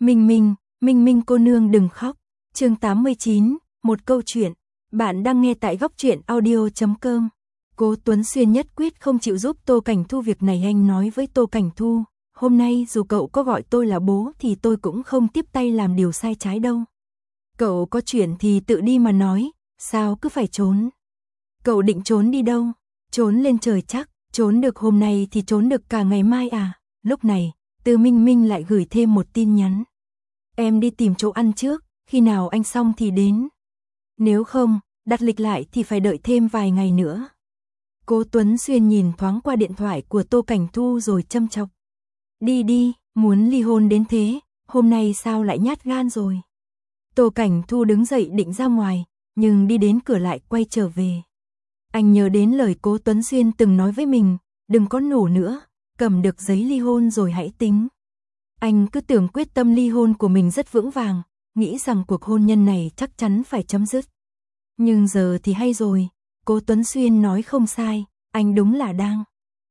Minh Minh cô nương đừng khóc. Chương 89, một câu chuyện. Bạn đang nghe tại góc truyện audio.com. Cố Tuấn Xuyên nhất quyết không chịu giúp Tô Cảnh Thu việc này. Anh nói với Tô Cảnh Thu, hôm nay dù cậu có gọi tôi là bố thì tôi cũng không tiếp tay làm điều sai trái đâu. Cậu có chuyện thì tự đi mà nói, sao cứ phải trốn? Cậu định trốn đi đâu? Trốn lên trời chắc, trốn được hôm nay thì trốn được cả ngày mai à? Lúc này, Từ Minh Minh lại gửi thêm một tin nhắn. Em đi tìm chỗ ăn trước, khi nào anh xong thì đến. Nếu không, đặt lịch lại thì phải đợi thêm vài ngày nữa. Cố Tuấn Xuyên nhìn thoáng qua điện thoại của Tô Cảnh Thu rồi châm chọc. Đi đi, muốn ly hôn đến thế, hôm nay sao lại nhát gan rồi. Tô Cảnh Thu đứng dậy định ra ngoài, nhưng đi đến cửa lại quay trở về. Anh nhớ đến lời Cố Tuấn Xuyên từng nói với mình, đừng có nổ nữa, cầm được giấy ly hôn rồi hãy tính. Anh cứ tưởng quyết tâm ly hôn của mình rất vững vàng, nghĩ rằng cuộc hôn nhân này chắc chắn phải chấm dứt. Nhưng giờ thì hay rồi, Cố Tuấn Xuyên nói không sai, anh đúng là đang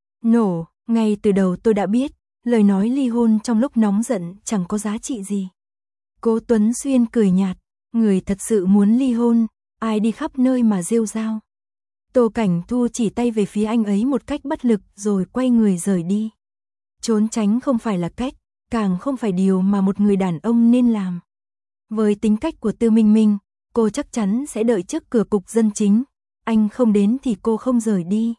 nổ. Ngay từ đầu tôi đã biết, lời nói ly hôn trong lúc nóng giận chẳng có giá trị gì. Cố Tuấn Xuyên cười nhạt, người thật sự muốn ly hôn, ai đi khắp nơi mà rêu rao. Tô Cảnh Thu chỉ tay về phía anh ấy một cách bất lực rồi quay người rời đi. Trốn tránh không phải là cách, càng không phải điều mà một người đàn ông nên làm. Với tính cách của Tư Minh Minh, cô chắc chắn sẽ đợi trước cửa cục dân chính. Anh không đến thì cô không rời đi.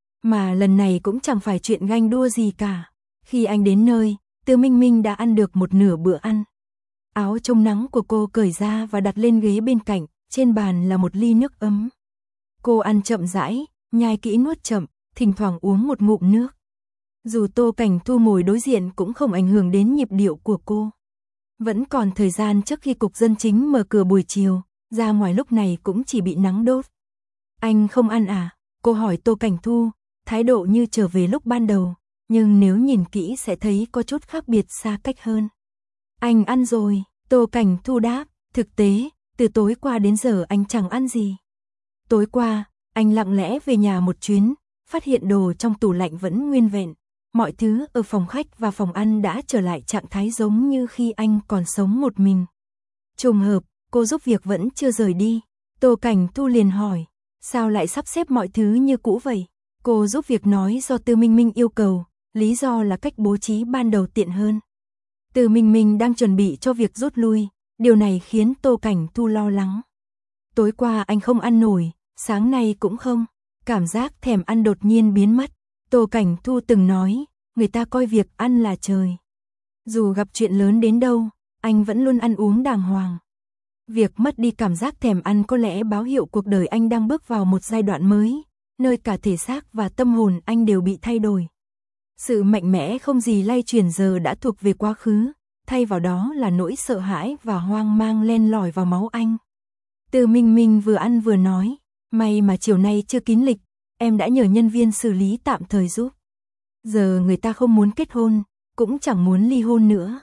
Mà lần này cũng chẳng phải chuyện ganh đua gì cả. Khi anh đến nơi, Tư Minh Minh đã ăn được một nửa bữa ăn. Áo chống nắng của cô cởi ra và đặt lên ghế bên cạnh, trên bàn là một ly nước ấm. Cô ăn chậm rãi, nhai kỹ nuốt chậm, thỉnh thoảng uống một ngụm nước. Dù Tô Cảnh Thu ngồi đối diện cũng không ảnh hưởng đến nhịp điệu của cô. Vẫn còn thời gian trước khi cục dân chính mở cửa buổi chiều, ra ngoài lúc này cũng chỉ bị nắng đốt. Anh không ăn à? Cô hỏi Tô Cảnh Thu, thái độ như trở về lúc ban đầu, nhưng nếu nhìn kỹ sẽ thấy có chút khác biệt xa cách hơn. Anh ăn rồi, Tô Cảnh Thu đáp, thực tế, từ tối qua đến giờ anh chẳng ăn gì. Tối qua, anh lặng lẽ về nhà một chuyến, phát hiện đồ trong tủ lạnh vẫn nguyên vẹn. Mọi thứ ở phòng khách và phòng ăn đã trở lại trạng thái giống như khi anh còn sống một mình. Trùng hợp, cô giúp việc vẫn chưa rời đi. Tô Cảnh Thu liền hỏi, sao lại sắp xếp mọi thứ như cũ vậy? Cô giúp việc nói do Tư Minh Minh yêu cầu, lý do là cách bố trí ban đầu tiện hơn. Tư Minh Minh đang chuẩn bị cho việc rút lui, điều này khiến Tô Cảnh Thu lo lắng. Tối qua anh không ăn nổi, sáng nay cũng không. Cảm giác thèm ăn đột nhiên biến mất. Tô Cảnh Thu từng nói, người ta coi việc ăn là trời. Dù gặp chuyện lớn đến đâu, anh vẫn luôn ăn uống đàng hoàng. Việc mất đi cảm giác thèm ăn có lẽ báo hiệu cuộc đời anh đang bước vào một giai đoạn mới, nơi cả thể xác và tâm hồn anh đều bị thay đổi. Sự mạnh mẽ không gì lay chuyển giờ đã thuộc về quá khứ, thay vào đó là nỗi sợ hãi và hoang mang len lỏi vào máu anh. Từ Minh Minh vừa ăn vừa nói, may mà chiều nay chưa kín lịch, em đã nhờ nhân viên xử lý tạm thời giúp. Giờ người ta không muốn kết hôn, cũng chẳng muốn ly hôn nữa.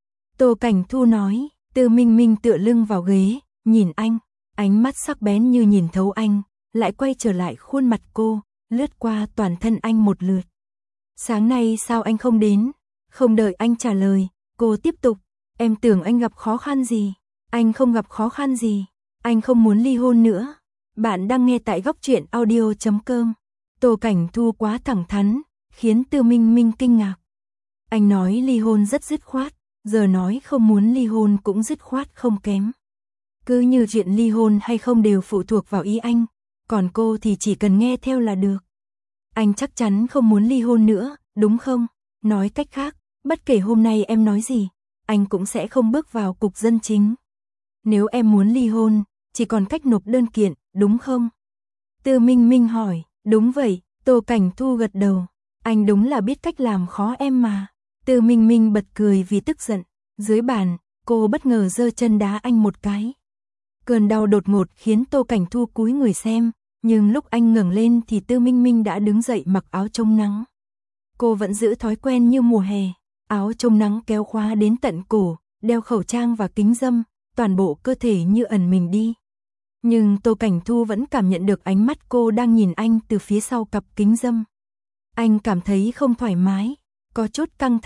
Tô Cảnh Thu nói, Từ Minh Minh tựa lưng vào ghế, nhìn anh, ánh mắt sắc bén như nhìn thấu anh, lại quay trở lại khuôn mặt cô, lướt qua toàn thân anh một lượt. Sáng nay sao anh không đến? Không đợi anh trả lời, cô tiếp tục, em tưởng anh gặp khó khăn gì? Anh không gặp khó khăn gì, anh không muốn ly hôn nữa. Bạn đang nghe tại góc truyện audio.com. Tô Cảnh Thu quá thẳng thắn, khiến Tư Minh Minh kinh ngạc. Anh nói ly hôn rất dứt khoát, giờ nói không muốn ly hôn cũng dứt khoát không kém. Cứ như chuyện ly hôn hay không đều phụ thuộc vào ý anh, còn cô thì chỉ cần nghe theo là được. Anh chắc chắn không muốn ly hôn nữa, đúng không? Nói cách khác, bất kể hôm nay em nói gì, anh cũng sẽ không bước vào cục dân chính. Nếu em muốn ly hôn, chỉ còn cách nộp đơn kiện, đúng không? Tư Minh Minh hỏi, đúng vậy, Tô Cảnh Thu gật đầu. Anh đúng là biết cách làm khó em mà. Tư Minh Minh bật cười vì tức giận. Dưới bàn, cô bất ngờ giơ chân đá anh một cái. Cơn đau đột ngột khiến Tô Cảnh Thu cúi người xem, nhưng lúc anh ngẩng lên thì Tư Minh Minh đã đứng dậy mặc áo chống nắng. Cô vẫn giữ thói quen như mùa hè, áo chống nắng kéo khóa đến tận cổ, đeo khẩu trang và kính râm, toàn bộ cơ thể như ẩn mình đi. Nhưng Tô Cảnh Thu vẫn cảm nhận được ánh mắt cô đang nhìn anh từ phía sau cặp kính râm. Anh cảm thấy không thoải mái, có chút căng thẳng,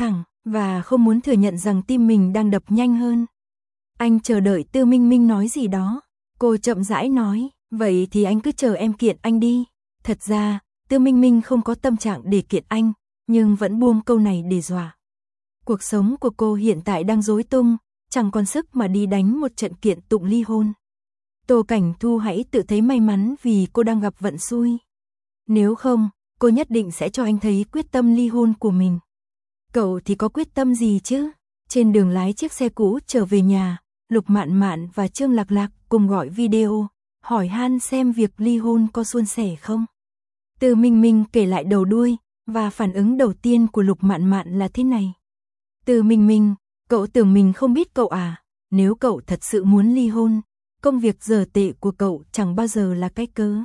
và không muốn thừa nhận rằng tim mình đang đập nhanh hơn. Anh chờ đợi Tư Minh Minh nói gì đó. Cô chậm rãi nói, vậy thì anh cứ chờ em kiện anh đi. Thật ra, Tư Minh Minh không có tâm trạng để kiện anh, nhưng vẫn buông câu này để dọa. Cuộc sống của cô hiện tại đang rối tung, chẳng còn sức mà đi đánh một trận kiện tụng ly hôn. Tô Cảnh Thu hãy tự thấy may mắn vì cô đang gặp vận xui. Nếu không, cô nhất định sẽ cho anh thấy quyết tâm ly hôn của mình. Cậu thì có quyết tâm gì chứ? Trên đường lái chiếc xe cũ trở về nhà, Lục Mạn Mạn và Trương Lạc Lạc cùng gọi video, hỏi han xem việc ly hôn có suôn sẻ không. Tư Minh Minh kể lại đầu đuôi, và phản ứng đầu tiên của Lục Mạn Mạn là thế này. Tư Minh Minh, cậu tưởng mình không biết cậu à? Nếu cậu thật sự muốn ly hôn, công việc dở tệ của cậu chẳng bao giờ là cái cớ.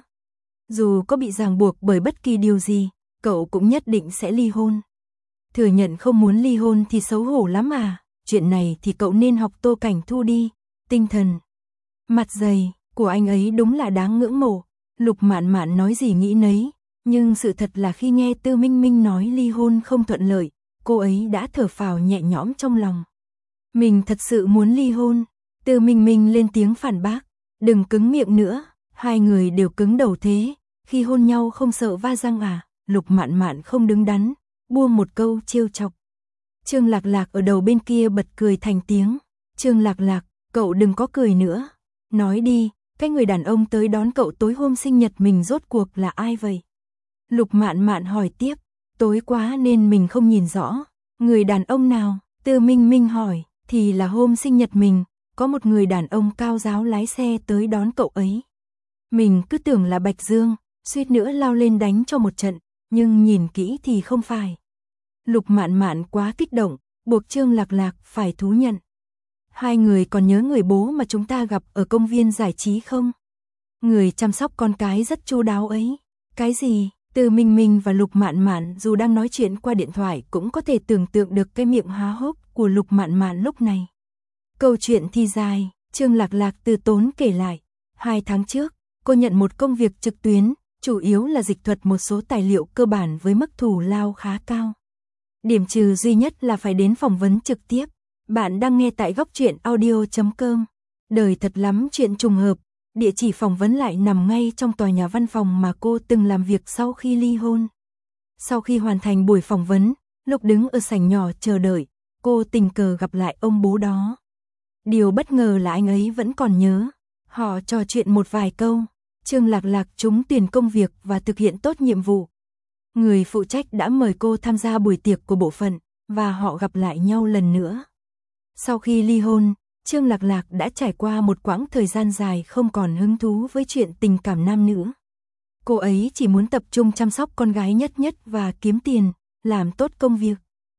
Dù có bị ràng buộc bởi bất kỳ điều gì, cậu cũng nhất định sẽ ly hôn. Thừa nhận không muốn ly hôn thì xấu hổ lắm à? Chuyện này thì cậu nên học Tô Cảnh Thu đi. Tinh thần, mặt dày của anh ấy đúng là đáng ngưỡng mộ. Lục Mạn Mạn nói gì nghĩ nấy, nhưng sự thật là khi nghe Tư Minh Minh nói ly hôn không thuận lợi, cô ấy đã thở phào nhẹ nhõm trong lòng. Mình thật sự muốn ly hôn. Tư Minh Minh lên tiếng phản bác, đừng cứng miệng nữa, hai người đều cứng đầu thế, khi hôn nhau không sợ va răng à? Lục Mạn Mạn không đứng đắn, buông một câu trêu chọc. Trương Lạc Lạc ở đầu bên kia bật cười thành tiếng. Trương Lạc Lạc, cậu đừng có cười nữa. Nói đi, cái người đàn ông tới đón cậu tối hôm sinh nhật mình rốt cuộc là ai vậy? Lục Mạn Mạn hỏi tiếp, tối quá nên mình không nhìn rõ. Người đàn ông nào? Tư Minh Minh hỏi, thì là hôm sinh nhật mình, có một người đàn ông cao ráo lái xe tới đón cậu ấy. Mình cứ tưởng là Bạch Dương, suýt nữa lao lên đánh cho một trận, nhưng nhìn kỹ thì không phải. Lục Mạn Mạn quá kích động, buộc Trương Lạc Lạc phải thú nhận. Hai người còn nhớ người bố mà chúng ta gặp ở công viên giải trí không? Người chăm sóc con cái rất chu đáo ấy. Cái gì? Tư Minh Minh và Lục Mạn Mạn dù đang nói chuyện qua điện thoại cũng có thể tưởng tượng được cái miệng há hốc của Lục Mạn Mạn lúc này. Câu chuyện thì dài, Trương Lạc Lạc từ tốn kể lại. 2 tháng trước, cô nhận một công việc trực tuyến, chủ yếu là dịch thuật một số tài liệu cơ bản với mức thù lao khá cao. Điểm trừ duy nhất là phải đến phỏng vấn trực tiếp. Bạn đang nghe tại góc truyện audio.com. Đời thật lắm chuyện trùng hợp, địa chỉ phỏng vấn lại nằm ngay trong tòa nhà văn phòng mà cô từng làm việc sau khi ly hôn. Sau khi hoàn thành buổi phỏng vấn, lúc đứng ở sảnh nhỏ chờ đợi, cô tình cờ gặp lại ông bố đó. Điều bất ngờ là anh ấy vẫn còn nhớ. Họ trò chuyện một vài câu. Trương Lạc Lạc trúng tuyển công việc và thực hiện tốt nhiệm vụ. Người phụ trách đã mời cô tham gia buổi tiệc của bộ phận, và họ gặp lại nhau lần nữa. Sau khi ly hôn, Trương Lạc Lạc đã trải qua một quãng thời gian dài không còn hứng thú với chuyện tình cảm nam nữ. Cô ấy chỉ muốn tập trung chăm sóc con gái nhất và kiếm tiền, làm tốt công việc.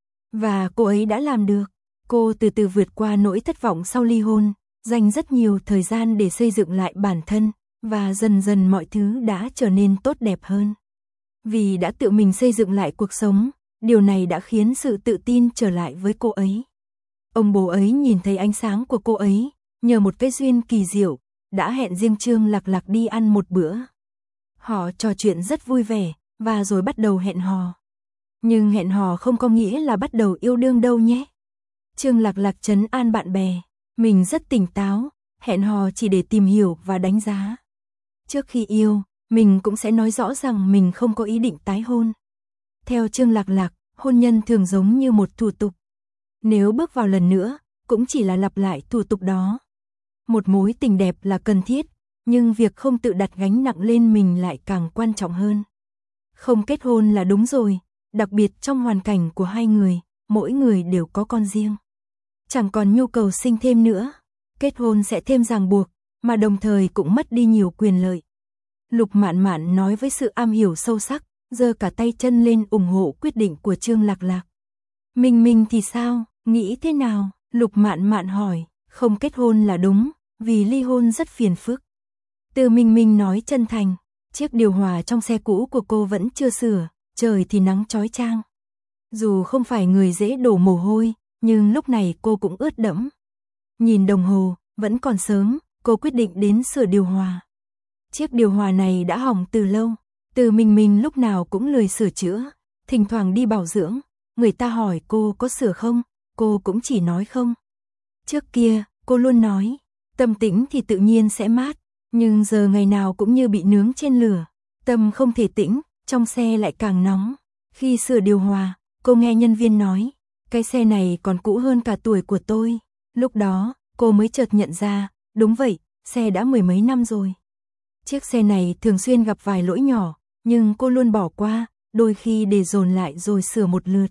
Và cô ấy đã làm được. Cô từ từ vượt qua nỗi thất vọng sau ly hôn, dành rất nhiều thời gian để xây dựng lại bản thân, và dần dần mọi thứ đã trở nên tốt đẹp hơn. Vì đã tự mình xây dựng lại cuộc sống, điều này đã khiến sự tự tin trở lại với cô ấy. Ông bố ấy nhìn thấy ánh sáng của cô ấy, nhờ một cái duyên kỳ diệu, đã hẹn riêng Trương Lạc Lạc đi ăn một bữa. Họ trò chuyện rất vui vẻ, và rồi bắt đầu hẹn hò. Nhưng hẹn hò không có nghĩa là bắt đầu yêu đương đâu nhé. Trương Lạc Lạc trấn an bạn bè, mình rất tỉnh táo, hẹn hò chỉ để tìm hiểu và đánh giá. Trước khi yêu, mình cũng sẽ nói rõ rằng mình không có ý định tái hôn. Theo Trương Lạc Lạc, hôn nhân thường giống như một thủ tục. Nếu bước vào lần nữa, cũng chỉ là lặp lại thủ tục đó. Một mối tình đẹp là cần thiết, nhưng việc không tự đặt gánh nặng lên mình lại càng quan trọng hơn. Không kết hôn là đúng rồi, đặc biệt trong hoàn cảnh của hai người, mỗi người đều có con riêng. Chẳng còn nhu cầu sinh thêm nữa, kết hôn sẽ thêm ràng buộc, mà đồng thời cũng mất đi nhiều quyền lợi. Lục Mạn Mạn nói với sự am hiểu sâu sắc, giơ cả tay chân lên ủng hộ quyết định của Trương Lạc Lạc. Minh thì sao, nghĩ thế nào? Lục Mạn Mạn hỏi, không kết hôn là đúng, vì ly hôn rất phiền phức. Tư Minh nói chân thành, chiếc điều hòa trong xe cũ của cô vẫn chưa sửa, trời thì nắng chói chang. Dù không phải người dễ đổ mồ hôi, nhưng lúc này cô cũng ướt đẫm. Nhìn đồng hồ, vẫn còn sớm, cô quyết định đến sửa điều hòa. Chiếc điều hòa này đã hỏng từ lâu, Tư Minh lúc nào cũng lười sửa chữa, thỉnh thoảng đi bảo dưỡng, người ta hỏi cô có sửa không, cô cũng chỉ nói không. Trước kia, cô luôn nói, tâm tĩnh thì tự nhiên sẽ mát, nhưng giờ ngày nào cũng như bị nướng trên lửa, tâm không thể tĩnh, trong xe lại càng nóng. Khi sửa điều hòa, cô nghe nhân viên nói, cái xe này còn cũ hơn cả tuổi của tôi. Lúc đó, cô mới chợt nhận ra, đúng vậy, xe đã mười mấy năm rồi. Chiếc xe này thường xuyên gặp vài lỗi nhỏ, nhưng cô luôn bỏ qua, đôi khi để dồn lại rồi sửa một lượt.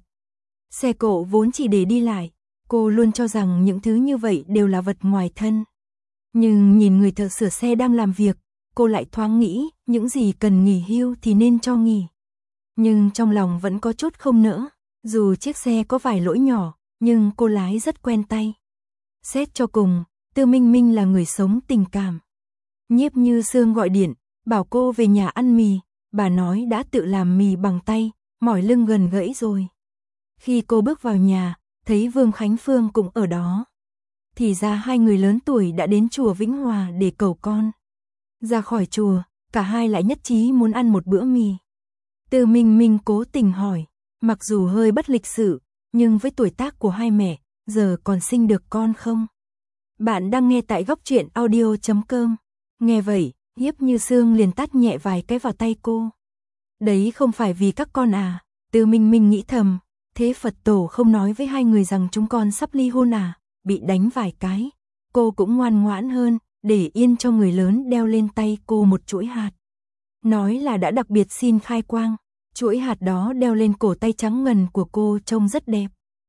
Xe cộ vốn chỉ để đi lại, cô luôn cho rằng những thứ như vậy đều là vật ngoài thân. Nhưng nhìn người thợ sửa xe đang làm việc, cô lại thoáng nghĩ, những gì cần nghỉ hưu thì nên cho nghỉ. Nhưng trong lòng vẫn có chút không nỡ, dù chiếc xe có vài lỗi nhỏ, nhưng cô lái rất quen tay. Xét cho cùng, Tư Minh Minh là người sống tình cảm. Nhiếp Như Sương gọi điện, bảo cô về nhà ăn mì, bà nói đã tự làm mì bằng tay, mỏi lưng gần gãy rồi. Khi cô bước vào nhà, thấy Vương Khánh Phương cũng ở đó. Thì ra hai người lớn tuổi đã đến chùa Vĩnh Hòa để cầu con. Ra khỏi chùa, cả hai lại nhất trí muốn ăn một bữa mì. Tư Minh Minh cố tình hỏi, mặc dù hơi bất lịch sự, nhưng với tuổi tác của hai mẹ, giờ còn sinh được con không? Bạn đang nghe tại Góc Truyện Audio.com. Nghe vậy, Nhiếp Như Sương liền tát nhẹ vài cái vào tay cô. Đấy không phải vì các con à? Tư Minh Minh nghĩ thầm, thế Phật tổ không nói với hai người rằng chúng con sắp ly hôn à? Bị đánh vài cái, cô cũng ngoan ngoãn hơn, để yên cho người lớn đeo lên tay cô một chuỗi hạt. Nói là đã đặc biệt xin khai quang, chuỗi hạt đó đeo lên cổ tay trắng ngần của cô trông rất đẹp.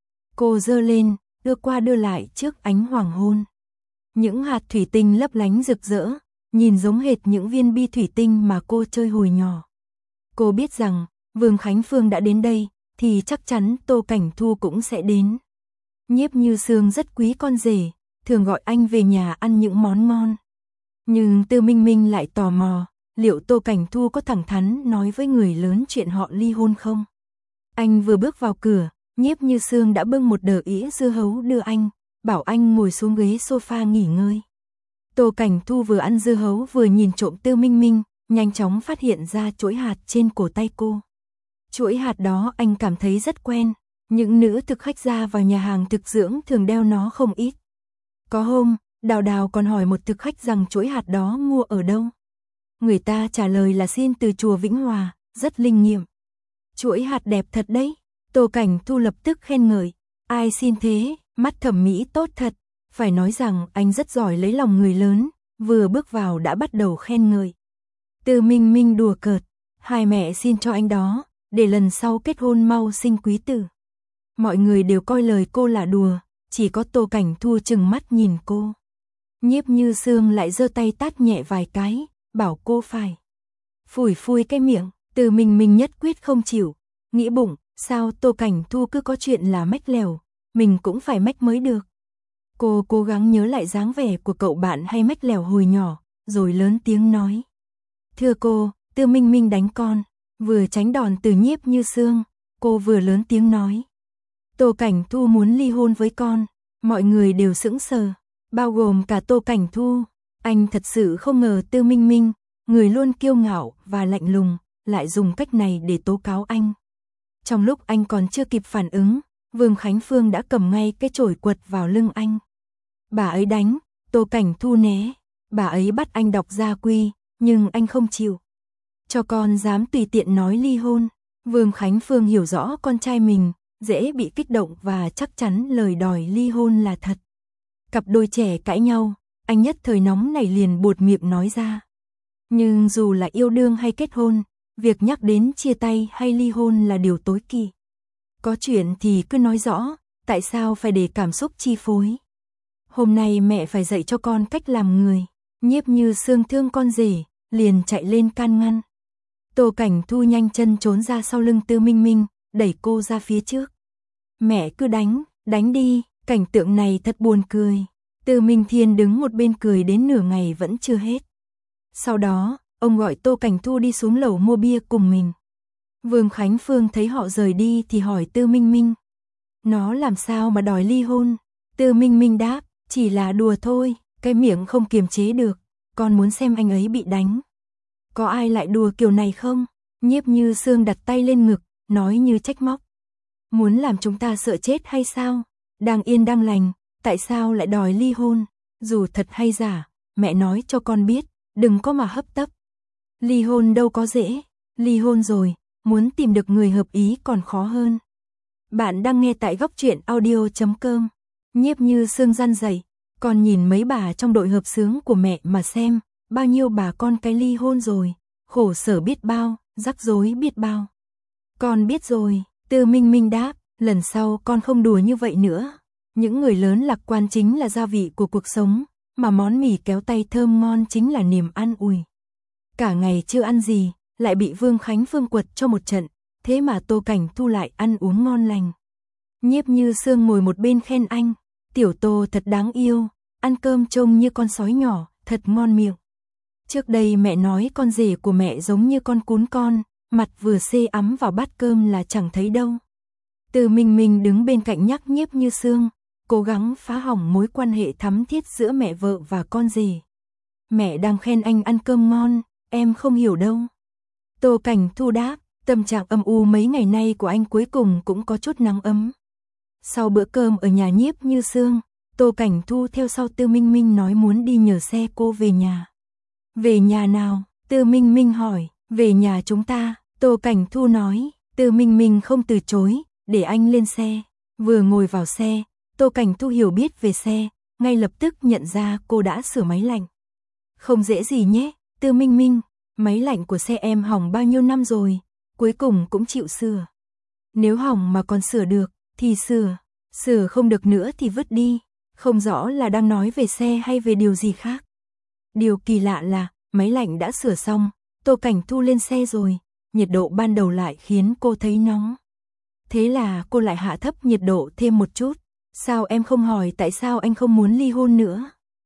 Cô giơ lên, đưa qua đưa lại trước ánh hoàng hôn. Những hạt thủy tinh lấp lánh rực rỡ, nhìn giống hệt những viên bi thủy tinh mà cô chơi hồi nhỏ. Cô biết rằng, Vương Khánh Phương đã đến đây, thì chắc chắn Tô Cảnh Thu cũng sẽ đến. Nhiếp Như Sương rất quý con rể, thường gọi anh về nhà ăn những món ngon. Nhưng Tư Minh Minh lại tò mò, liệu Tô Cảnh Thu có thẳng thắn nói với người lớn chuyện họ ly hôn không? Anh vừa bước vào cửa, Nhiếp Như Sương đã bưng một đờ ĩa dưa hấu đưa anh, bảo anh ngồi xuống ghế sofa nghỉ ngơi. Tô Cảnh Thu vừa ăn dưa hấu vừa nhìn trộm Tư Minh Minh, nhanh chóng phát hiện ra chuỗi hạt trên cổ tay cô. Chuỗi hạt đó anh cảm thấy rất quen, những nữ thực khách ra vào nhà hàng thực dưỡng thường đeo nó không ít. Có hôm, Đào Đào còn hỏi một thực khách rằng chuỗi hạt đó mua ở đâu. Người ta trả lời là xin từ chùa Vĩnh Hòa, rất linh nghiệm. Chuỗi hạt đẹp thật đấy, Tô Cảnh Thu lập tức khen ngợi, ai xin thế, mắt thẩm mỹ tốt thật. Phải nói rằng anh rất giỏi lấy lòng người lớn, vừa bước vào đã bắt đầu khen ngợi. Tư Minh Minh đùa cợt, hai mẹ xin cho anh đó, để lần sau kết hôn mau sinh quý tử. Mọi người đều coi lời cô là đùa, chỉ có Tô Cảnh Thu trừng mắt nhìn cô. Nhiếp Như Sương lại giơ tay tát nhẹ vài cái, bảo cô phải phủi phui cái miệng. Tư Minh Minh nhất quyết không chịu, nghĩ bụng, sao Tô Cảnh Thu cứ có chuyện là mách lèo, mình cũng phải mách mới được. Cô cố gắng nhớ lại dáng vẻ của cậu bạn hay mách lèo hồi nhỏ, rồi lớn tiếng nói. Thưa cô, Tư Minh Minh đánh con, vừa tránh đòn từ Nhiếp Như Sương, cô vừa lớn tiếng nói. Tô Cảnh Thu muốn ly hôn với con, mọi người đều sững sờ, bao gồm cả Tô Cảnh Thu. Anh thật sự không ngờ Tư Minh Minh, người luôn kiêu ngạo và lạnh lùng, lại dùng cách này để tố cáo anh. Trong lúc anh còn chưa kịp phản ứng, Vương Khánh Phương đã cầm ngay cái chổi quật vào lưng anh. Bà ấy đánh, Tô Cảnh Thu né, bà ấy bắt anh đọc gia quy, nhưng anh không chịu. Cho con dám tùy tiện nói ly hôn. Vương Khánh Phương hiểu rõ con trai mình, dễ bị kích động và chắc chắn lời đòi ly hôn là thật. Cặp đôi trẻ cãi nhau, anh nhất thời nóng nảy liền buột miệng nói ra. Nhưng dù là yêu đương hay kết hôn, việc nhắc đến chia tay hay ly hôn là điều tối kỵ. Có chuyện thì cứ nói rõ, tại sao phải để cảm xúc chi phối. Hôm nay mẹ phải dạy cho con cách làm người. Nhiếp Như Sương thương con rể, liền chạy lên can ngăn. Tô Cảnh Thu nhanh chân trốn ra sau lưng Tư Minh Minh, đẩy cô ra phía trước. Mẹ cứ đánh đi, cảnh tượng này thật buồn cười. Tư Minh Thiên đứng một bên cười đến nửa ngày vẫn chưa hết. Sau đó, ông gọi Tô Cảnh Thu đi xuống lầu mua bia cùng mình. Vương Khánh Phương thấy họ rời đi thì hỏi Tư Minh Minh. Nó làm sao mà đòi ly hôn? Tư Minh Minh đáp, chỉ là đùa thôi, cái miệng không kiềm chế được, con muốn xem anh ấy bị đánh. Có ai lại đùa kiểu này không? Nhiếp Như Sương đặt tay lên ngực, nói như trách móc. Muốn làm chúng ta sợ chết hay sao? Đang yên đang lành, tại sao lại đòi ly hôn? Dù thật hay giả, mẹ nói cho con biết, đừng có mà hấp tấp. Ly hôn đâu có dễ, ly hôn rồi, muốn tìm được người hợp ý còn khó hơn. Bạn đang nghe tại góc truyện audio.com. Nhiếp Như Sương răn dạy, con nhìn mấy bà trong đội hợp xướng của mẹ mà xem, bao nhiêu bà con cái ly hôn rồi, khổ sở biết bao, rắc rối biết bao. Con biết rồi, Tư Minh Minh đáp, lần sau con không đùa như vậy nữa. Những người lớn lạc quan chính là gia vị của cuộc sống, mà món mì kéo tay thơm ngon chính là niềm an ủi. Cả ngày chưa ăn gì, lại bị Vương Khánh Phương quật cho một trận, thế mà Tô Cảnh Thu lại ăn uống ngon lành. Nhiếp Như Sương ngồi một bên khen anh, tiểu Tô thật đáng yêu, ăn cơm trông như con sói nhỏ, thật ngon miệng. Trước đây mẹ nói con rể của mẹ giống như con cún con, mặt vừa xê ấm vào bát cơm là chẳng thấy đâu. Từ Minh Minh đứng bên cạnh nhắc Nhiếp Như Sương, cố gắng phá hỏng mối quan hệ thắm thiết giữa mẹ vợ và con rể. Mẹ đang khen anh ăn cơm ngon, em không hiểu đâu. Tô Cảnh Thu đáp, tâm trạng âm u mấy ngày nay của anh cuối cùng cũng có chút nắng ấm. Sau bữa cơm ở nhà Nhiếp Như Sương, Tô Cảnh Thu theo sau Tư Minh Minh nói muốn đi nhờ xe cô về nhà. Về nhà nào? Tư Minh Minh hỏi. Về nhà chúng ta, Tô Cảnh Thu nói. Tư Minh Minh không từ chối, để anh lên xe. Vừa ngồi vào xe, Tô Cảnh Thu hiểu biết về xe, ngay lập tức nhận ra cô đã sửa máy lạnh. Không dễ gì nhé, Tư Minh Minh, máy lạnh của xe em hỏng bao nhiêu năm rồi, cuối cùng cũng chịu sửa. Nếu hỏng mà còn sửa được, thì sửa không được nữa thì vứt đi. Không rõ là đang nói về xe hay về điều gì khác. Điều kỳ lạ là, máy lạnh đã sửa xong, Tô Cảnh Thu lên xe rồi, nhiệt độ ban đầu lại khiến cô thấy nóng. Thế là cô lại hạ thấp nhiệt độ thêm một chút. Sao em không hỏi tại sao anh không muốn ly hôn nữa?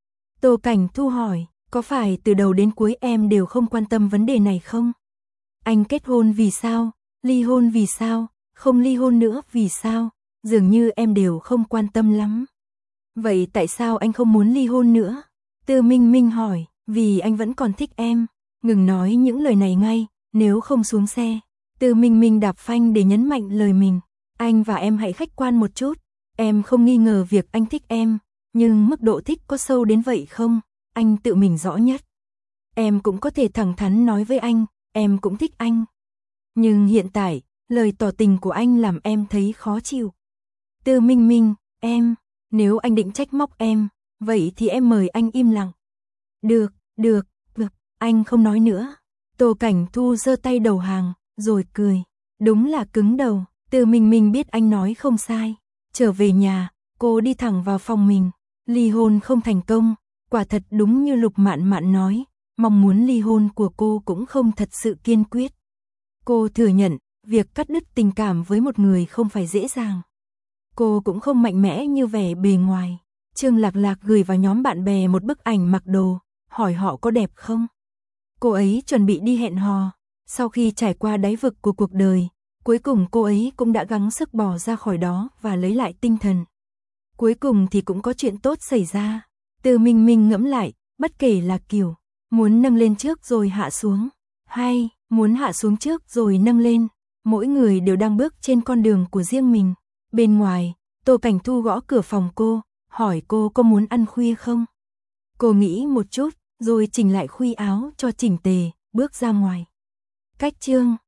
Tô Cảnh Thu hỏi, có phải từ đầu đến cuối em đều không quan tâm vấn đề này không? Anh kết hôn vì sao? Ly hôn vì sao? Không ly hôn nữa vì sao? Dường như em đều không quan tâm lắm. Vậy tại sao anh không muốn ly hôn nữa? Tư Minh Minh hỏi, vì anh vẫn còn thích em. Ngừng nói những lời này ngay, nếu không xuống xe. Tư Minh Minh đạp phanh để nhấn mạnh lời mình. Anh và em hãy khách quan một chút. Em không nghi ngờ việc anh thích em, nhưng mức độ thích có sâu đến vậy không? Anh tự mình rõ nhất. Em cũng có thể thẳng thắn nói với anh, em cũng thích anh. Nhưng hiện tại, lời tỏ tình của anh làm em thấy khó chịu. Tư Minh Minh, nếu anh định trách móc em, vậy thì em mời anh im lặng. Được, anh không nói nữa. Tô Cảnh Thu giơ tay đầu hàng, rồi cười. Đúng là cứng đầu, Tư Minh Minh biết anh nói không sai. Trở về nhà, cô đi thẳng vào phòng mình. Ly hôn không thành công, quả thật đúng như Lục Mạn Mạn nói, mong muốn ly hôn của cô cũng không thật sự kiên quyết. Cô thừa nhận, việc cắt đứt tình cảm với một người không phải dễ dàng. Cô cũng không mạnh mẽ như vẻ bề ngoài. Trương Lạc Lạc gửi vào nhóm bạn bè một bức ảnh mặc đồ, hỏi họ có đẹp không. Cô ấy chuẩn bị đi hẹn hò. Sau khi trải qua đáy vực của cuộc đời, cuối cùng cô ấy cũng đã gắng sức bỏ ra khỏi đó và lấy lại tinh thần. Cuối cùng thì cũng có chuyện tốt xảy ra. Tư Minh Minh ngẫm lại, bất kể là kiểu muốn nâng lên trước rồi hạ xuống, hay muốn hạ xuống trước rồi nâng lên, mỗi người đều đang bước trên con đường của riêng mình. Bên ngoài, Tô Cảnh Thu gõ cửa phòng cô, hỏi cô có muốn ăn khuya không. Cô nghĩ một chút, rồi chỉnh lại khuy áo cho chỉnh tề, bước ra ngoài. Cách chương